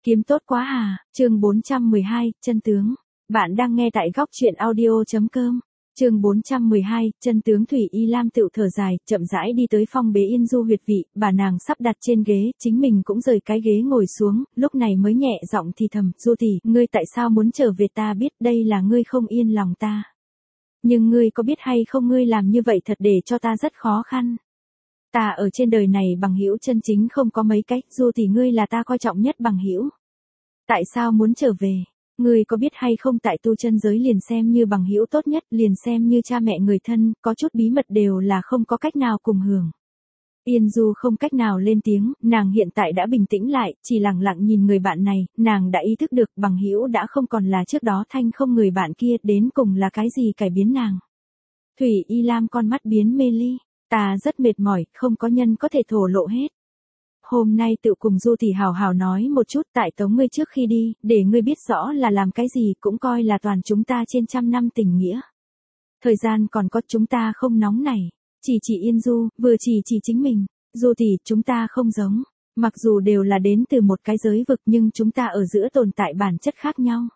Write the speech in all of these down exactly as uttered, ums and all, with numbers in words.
Kiếm tốt quá à, chương bốn trăm mười hai, chân tướng. Bạn đang nghe tại góc truyện audio.com. Chương bốn trăm mười hai, chân tướng. Thủy Y Lam tựu thở dài, chậm rãi đi tới phong bế yên du huyệt vị, bà nàng sắp đặt trên ghế, chính mình cũng rời cái ghế ngồi xuống, lúc này mới nhẹ giọng thì thầm, Du tỷ, ngươi tại sao muốn trở về, ta biết đây là ngươi không yên lòng ta. Nhưng ngươi có biết hay không, ngươi làm như vậy thật để cho ta rất khó khăn. Ta ở trên đời này bằng hữu chân chính không có mấy cách, Du tỷ ngươi là ta coi trọng nhất bằng hữu. Tại sao muốn trở về? Ngươi có biết hay không, tại tu chân giới liền xem như bằng hữu tốt nhất, liền xem như cha mẹ người thân, có chút bí mật đều là không có cách nào cùng hưởng. Yên Du không cách nào lên tiếng, nàng hiện tại đã bình tĩnh lại, chỉ lặng lặng nhìn người bạn này, nàng đã ý thức được bằng hữu đã không còn là trước đó thanh không, người bạn kia đến cùng là cái gì cải biến nàng. Thủy Y Lam con mắt biến mê ly, ta rất mệt mỏi, không có nhân có thể thổ lộ hết. Hôm nay tự cùng Du tỷ hào hào nói một chút, tại tống ngươi trước khi đi, để ngươi biết rõ là làm cái gì, cũng coi là toàn chúng ta trên trăm năm tình nghĩa. Thời gian còn có, chúng ta không nóng nảy, chỉ chỉ Yên Du, vừa chỉ chỉ chính mình. Du tỷ, chúng ta không giống, mặc dù đều là đến từ một cái giới vực nhưng chúng ta ở giữa tồn tại bản chất khác nhau.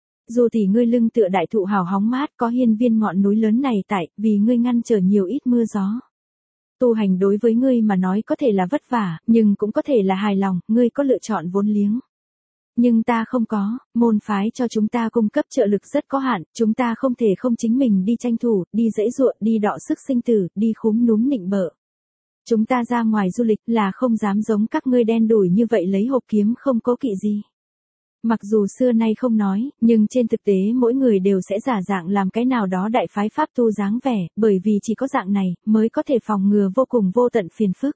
Du tỷ, ngươi lưng tựa đại thụ hào hóng mát, có hiên viên ngọn núi lớn này tại, vì ngươi ngăn trở nhiều ít mưa gió. Tu hành đối với ngươi mà nói có thể là vất vả, nhưng cũng có thể là hài lòng, ngươi có lựa chọn vốn liếng. Nhưng ta không có, môn phái cho chúng ta cung cấp trợ lực rất có hạn, chúng ta không thể không chính mình đi tranh thủ, đi giãy giụa, đi đọ sức sinh tử, đi khúm núm nịnh bợ. Chúng ta ra ngoài du lịch là không dám giống các ngươi đen đủi như vậy lấy hộp kiếm không cố kỵ gì. Mặc dù xưa nay không nói, nhưng trên thực tế mỗi người đều sẽ giả dạng làm cái nào đó đại phái pháp tu dáng vẻ, bởi vì chỉ có dạng này, mới có thể phòng ngừa vô cùng vô tận phiền phức.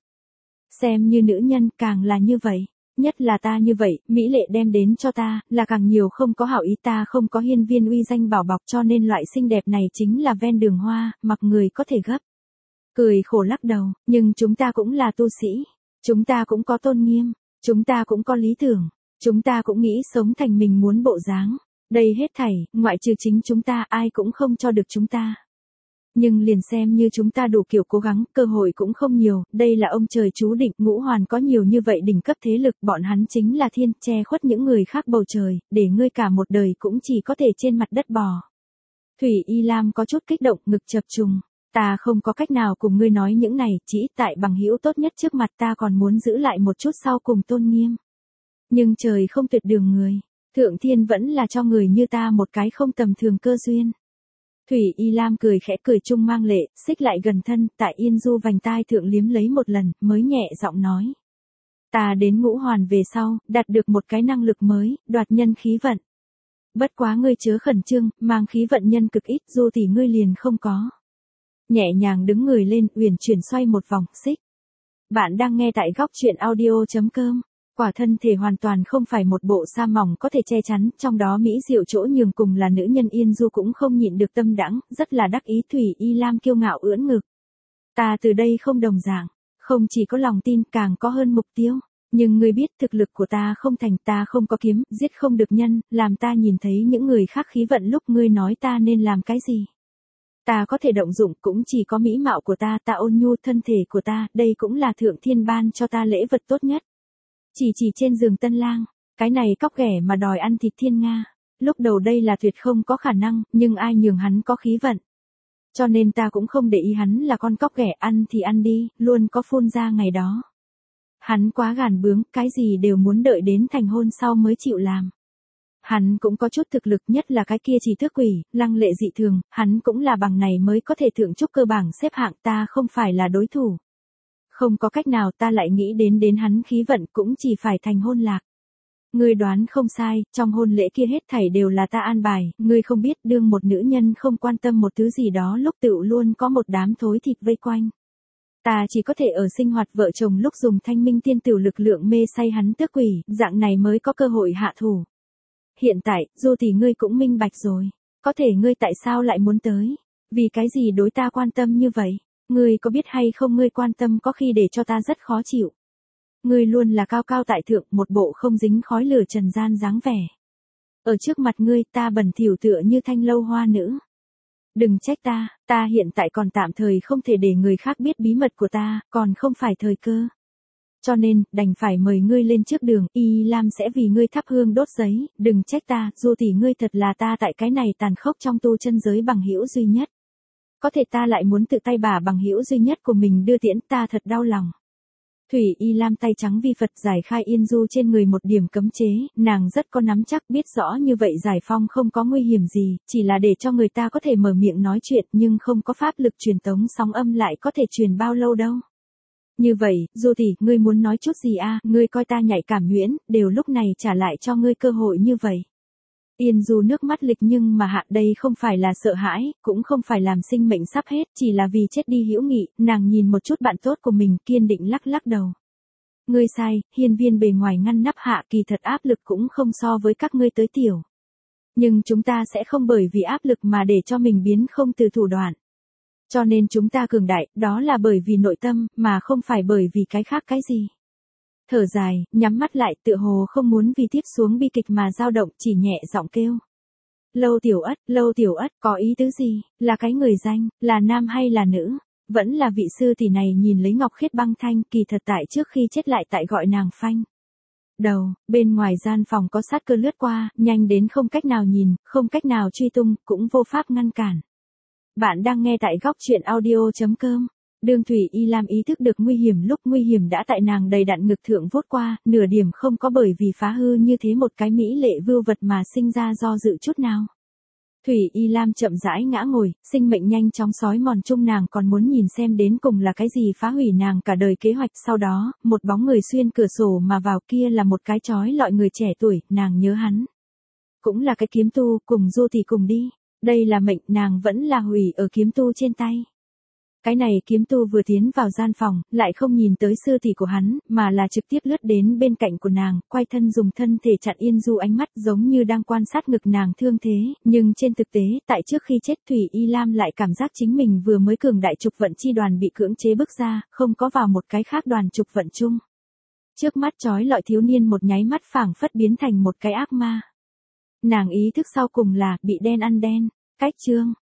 Xem như nữ nhân càng là như vậy, nhất là ta như vậy, mỹ lệ đem đến cho ta, là càng nhiều không có hảo ý, ta không có hiên viên uy danh bảo bọc, cho nên loại xinh đẹp này chính là ven đường hoa, mặc người có thể gấp. Cười khổ lắc đầu, nhưng chúng ta cũng là tu sĩ, chúng ta cũng có tôn nghiêm, chúng ta cũng có lý tưởng. Chúng ta cũng nghĩ sống thành mình muốn bộ dáng. Đây hết thảy, ngoại trừ chính chúng ta, ai cũng không cho được chúng ta. Nhưng liền xem như chúng ta đủ kiểu cố gắng, cơ hội cũng không nhiều, đây là ông trời chú định, ngũ hoàn có nhiều như vậy đỉnh cấp thế lực, bọn hắn chính là thiên, che khuất những người khác bầu trời, để ngươi cả một đời cũng chỉ có thể trên mặt đất bò. Thủy Y Lam có chút kích động, ngực chập trùng. Ta không có cách nào cùng ngươi nói những này, chỉ tại bằng hữu tốt nhất trước mặt ta còn muốn giữ lại một chút sau cùng tôn nghiêm. Nhưng trời không tuyệt đường người, thượng thiên vẫn là cho người như ta một cái không tầm thường cơ duyên. Thủy Y Lam cười khẽ, cười chung mang lệ, xích lại gần thân, tại Yên Du vành tai thượng liếm lấy một lần, mới nhẹ giọng nói. Ta đến ngũ hoàn về sau, đạt được một cái năng lực mới, đoạt nhân khí vận. Bất quá ngươi chớ khẩn trương, mang khí vận nhân cực ít, Du tỷ ngươi liền không có. Nhẹ nhàng đứng người lên, uyển chuyển xoay một vòng, xích. Bạn đang nghe tại góc truyện audio.com. Quả thân thể hoàn toàn không phải một bộ sa mỏng có thể che chắn, trong đó mỹ diệu chỗ nhường cùng là nữ nhân. Yên Du cũng không nhịn được tâm đãng, rất là đắc ý. Thủy Y Lam kiêu ngạo ưỡn ngực. Ta từ đây không đồng dạng, không chỉ có lòng tin, càng có hơn mục tiêu. Nhưng ngươi biết thực lực của ta không thành, ta không có kiếm, giết không được nhân, làm ta nhìn thấy những người khác khí vận lúc ngươi nói ta nên làm cái gì. Ta có thể động dụng cũng chỉ có mỹ mạo của ta, ta ôn nhu thân thể của ta, đây cũng là thượng thiên ban cho ta lễ vật tốt nhất. Chỉ chỉ trên giường tân lang, cái này cóc ghẻ mà đòi ăn thịt thiên nga. Lúc đầu đây là tuyệt không có khả năng, nhưng ai nhường hắn có khí vận. Cho nên ta cũng không để ý hắn là con cóc ghẻ, ăn thì ăn đi, luôn có phun ra ngày đó. Hắn quá gàn bướng, cái gì đều muốn đợi đến thành hôn sau mới chịu làm. Hắn cũng có chút thực lực, nhất là cái kia chỉ thức quỷ, lăng lệ dị thường, hắn cũng là bằng này mới có thể thượng trúc cơ bảng xếp hạng, ta không phải là đối thủ. Không có cách nào, ta lại nghĩ đến đến hắn khí vận cũng chỉ phải thành hôn lạc. Ngươi đoán không sai, trong hôn lễ kia hết thảy đều là ta an bài, ngươi không biết đương một nữ nhân không quan tâm một thứ gì đó lúc tựu luôn có một đám thối thịt vây quanh. Ta chỉ có thể ở sinh hoạt vợ chồng lúc dùng thanh minh tiên tử lực lượng mê say hắn tước quỷ, dạng này mới có cơ hội hạ thủ. Hiện tại, Du tỷ ngươi cũng minh bạch rồi, có thể ngươi tại sao lại muốn tới, vì cái gì đối ta quan tâm như vậy. Ngươi có biết hay không, ngươi quan tâm có khi để cho ta rất khó chịu. Ngươi luôn là cao cao tại thượng, một bộ không dính khói lửa trần gian dáng vẻ. Ở trước mặt ngươi, ta bẩn thỉu tựa như thanh lâu hoa nữ. Đừng trách ta, ta hiện tại còn tạm thời không thể để người khác biết bí mật của ta, còn không phải thời cơ. Cho nên, đành phải mời ngươi lên trước đường, Y Lam sẽ vì ngươi thắp hương đốt giấy, đừng trách ta, Du tỷ ngươi thật là ta tại cái này tàn khốc trong tu chân giới bằng hữu duy nhất. Có thể ta lại muốn tự tay bả bằng hữu duy nhất của mình đưa tiễn, ta thật đau lòng. Thủy Y Lam tay trắng vi Phật giải khai Yên Du trên người một điểm cấm chế, nàng rất có nắm chắc biết rõ như vậy giải phong không có nguy hiểm gì, chỉ là để cho người ta có thể mở miệng nói chuyện nhưng không có pháp lực truyền tống sóng âm lại có thể truyền bao lâu đâu. Như vậy, Du tỷ, ngươi muốn nói chút gì a? Ngươi coi ta nhạy cảm nhuyễn, đều lúc này trả lại cho ngươi cơ hội như vậy. Yên Du nước mắt lịch nhưng mà hạ đây không phải là sợ hãi, cũng không phải làm sinh mệnh sắp hết, chỉ là vì chết đi hữu nghị, nàng nhìn một chút bạn tốt của mình kiên định lắc lắc đầu. Ngươi sai, hiên viên bề ngoài ngăn nắp hạ kỳ thật áp lực cũng không so với các ngươi tới tiểu. Nhưng chúng ta sẽ không bởi vì áp lực mà để cho mình biến không từ thủ đoạn. Cho nên chúng ta cường đại, đó là bởi vì nội tâm, mà không phải bởi vì cái khác cái gì. Thở dài, nhắm mắt lại, tựa hồ không muốn vì tiếp xuống bi kịch mà dao động, chỉ nhẹ giọng kêu. Lâu Tiểu Ất, Lâu Tiểu Ất, có ý tứ gì, là cái người danh, là nam hay là nữ, vẫn là vị sư tỷ này nhìn lấy Ngọc Khiết băng thanh, kỳ thật tại trước khi chết lại tại gọi nàng phanh. Đầu, bên ngoài gian phòng có sát cơ lướt qua, nhanh đến không cách nào nhìn, không cách nào truy tung, cũng vô pháp ngăn cản. Bạn đang nghe tại góc truyện audio chấm com. Đường Thủy Y Lam ý thức được nguy hiểm lúc nguy hiểm đã tại nàng đầy đặn ngực thượng vút qua, nửa điểm không có bởi vì phá hư như thế một cái mỹ lệ vưu vật mà sinh ra do dự chút nào. Thủy Y Lam chậm rãi ngã ngồi, sinh mệnh nhanh chóng sói mòn chung nàng còn muốn nhìn xem đến cùng là cái gì phá hủy nàng cả đời kế hoạch. Sau đó, một bóng người xuyên cửa sổ mà vào, kia là một cái chói lọi người trẻ tuổi, nàng nhớ hắn. Cũng là cái kiếm tu, cùng Du tỷ cùng đi. Đây là mệnh, nàng vẫn là hủy ở kiếm tu trên tay. Cái này kiếm tu vừa tiến vào gian phòng, lại không nhìn tới sư tỷ của hắn, mà là trực tiếp lướt đến bên cạnh của nàng, quay thân dùng thân thể chặn Yên Du ánh mắt giống như đang quan sát ngực nàng thương thế, nhưng trên thực tế, tại trước khi chết Thủy Y Lam lại cảm giác chính mình vừa mới cường đại trục vận chi đoàn bị cưỡng chế bước ra, không có vào một cái khác đoàn trục vận chung. Trước mắt chói lọi thiếu niên một nháy mắt phảng phất biến thành một cái ác ma. Nàng ý thức sau cùng là, bị đen ăn đen, cách chương.